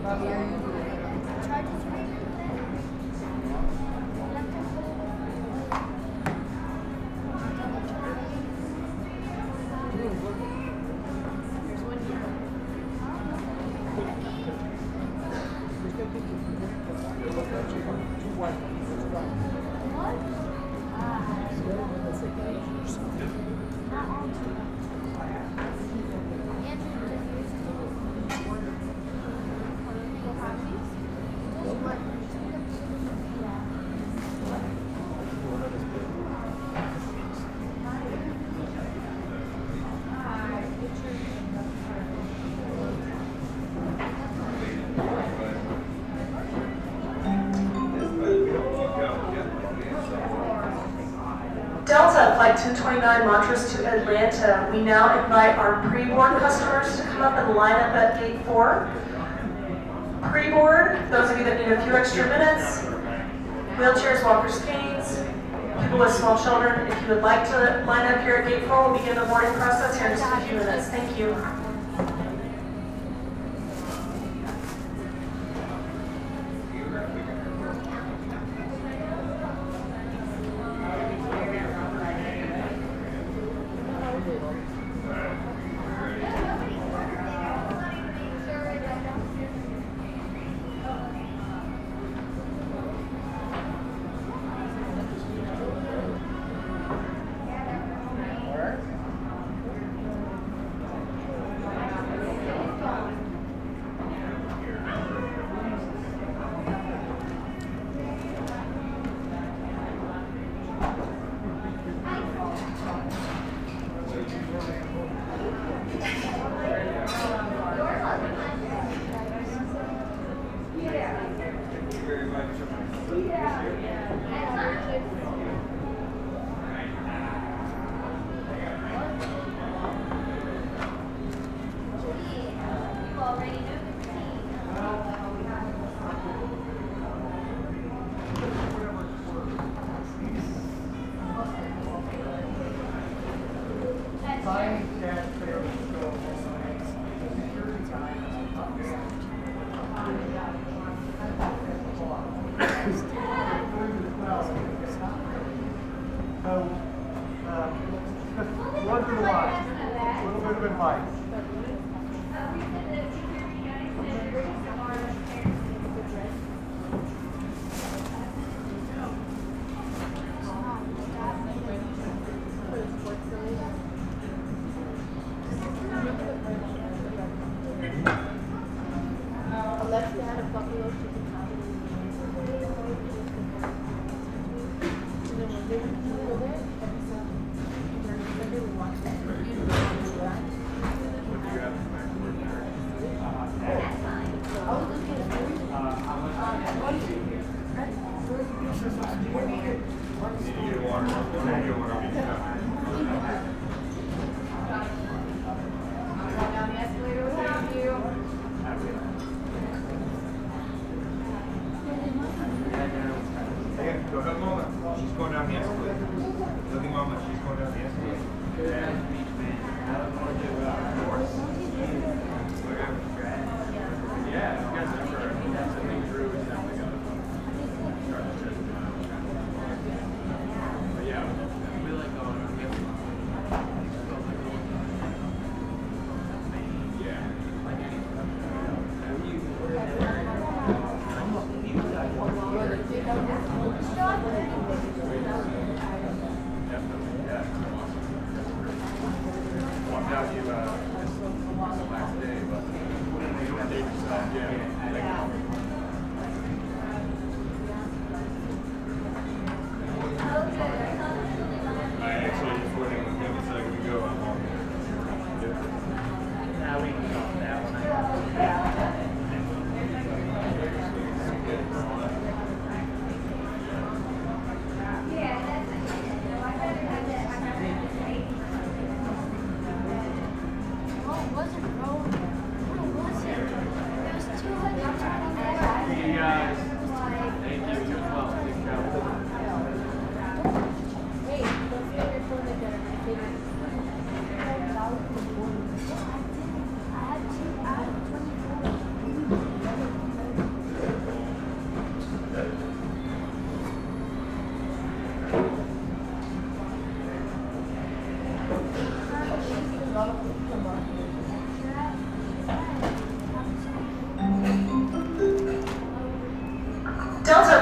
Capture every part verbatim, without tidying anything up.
Delta Flight two twenty-nine Montrose to Atlanta. We now invite our pre-board customers to come up and line up at gate four. Pre-board, those of you that need a few extra minutes, wheelchairs, walkers, canes, people with small children, if you would like to line up here at gate four, we'll begin the boarding process here in just a few minutes. Thank you.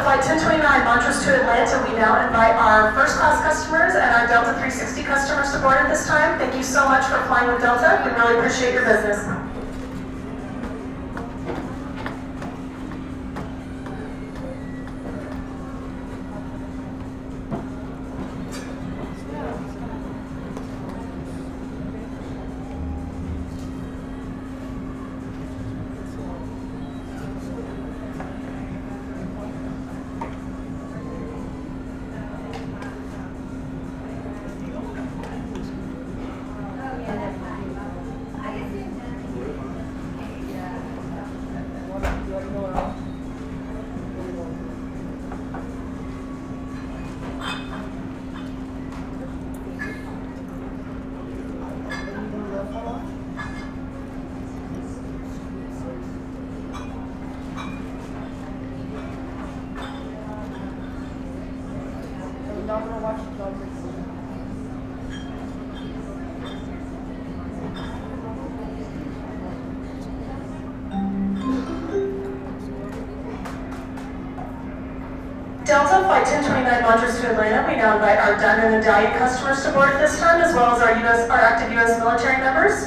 Flight ten twenty-nine Montrose to Atlanta, we now invite our first class customers and our Delta three sixty customers to board at this time. Thank you so much for flying with Delta. We really appreciate your business. Delta Flight ten twenty-nine Montrose to Atlanta, we now invite our Diamond Medallion customers to board at this time, as well as our U S, our active U S military members.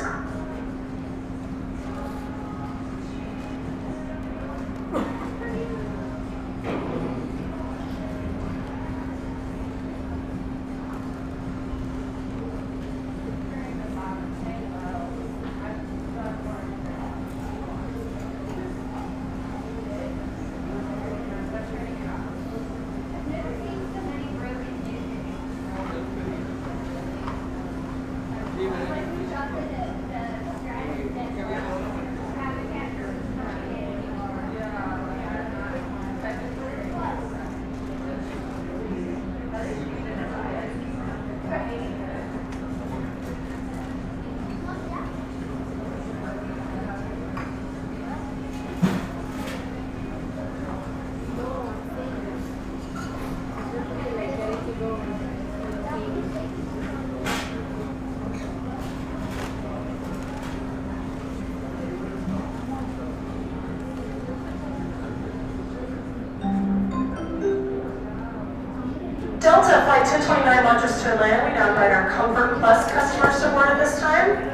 Delta Flight ten twenty-nine Montrose to Atlanta, we now invite our Comfort Plus customers to board at this time.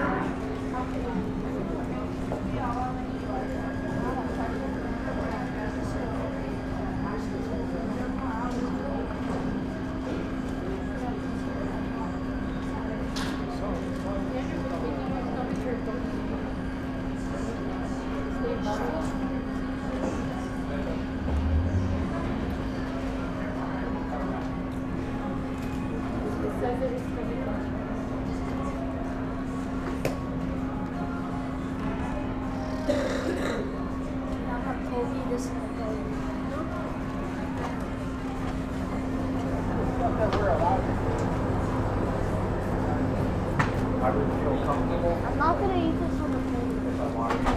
I'm not going to eat this on the plane.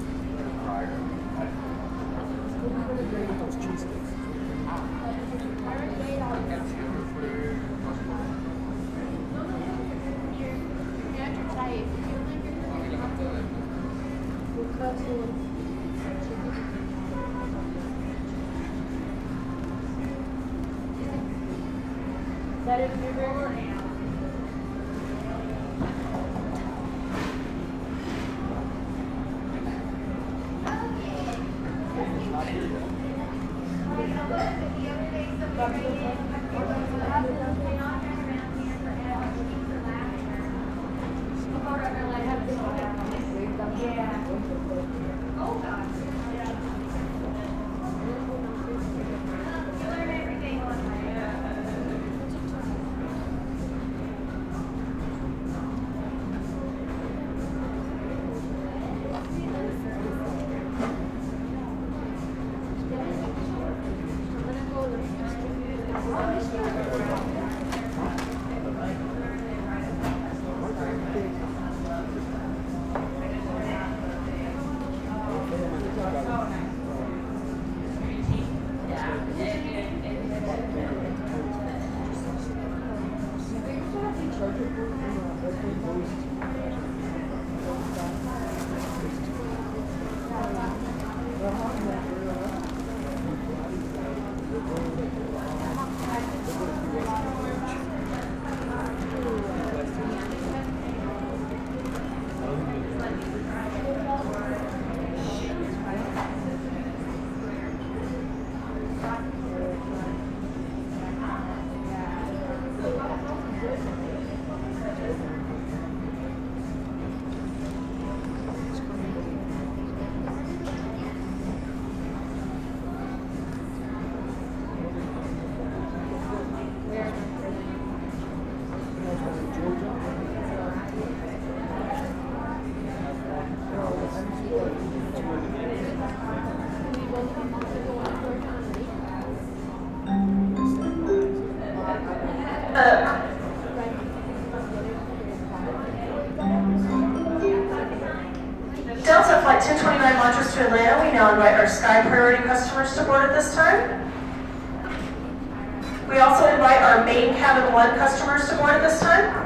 Is that a new burger? high priority customers to board at this time. We also invite our main cabin one customers to board at this time.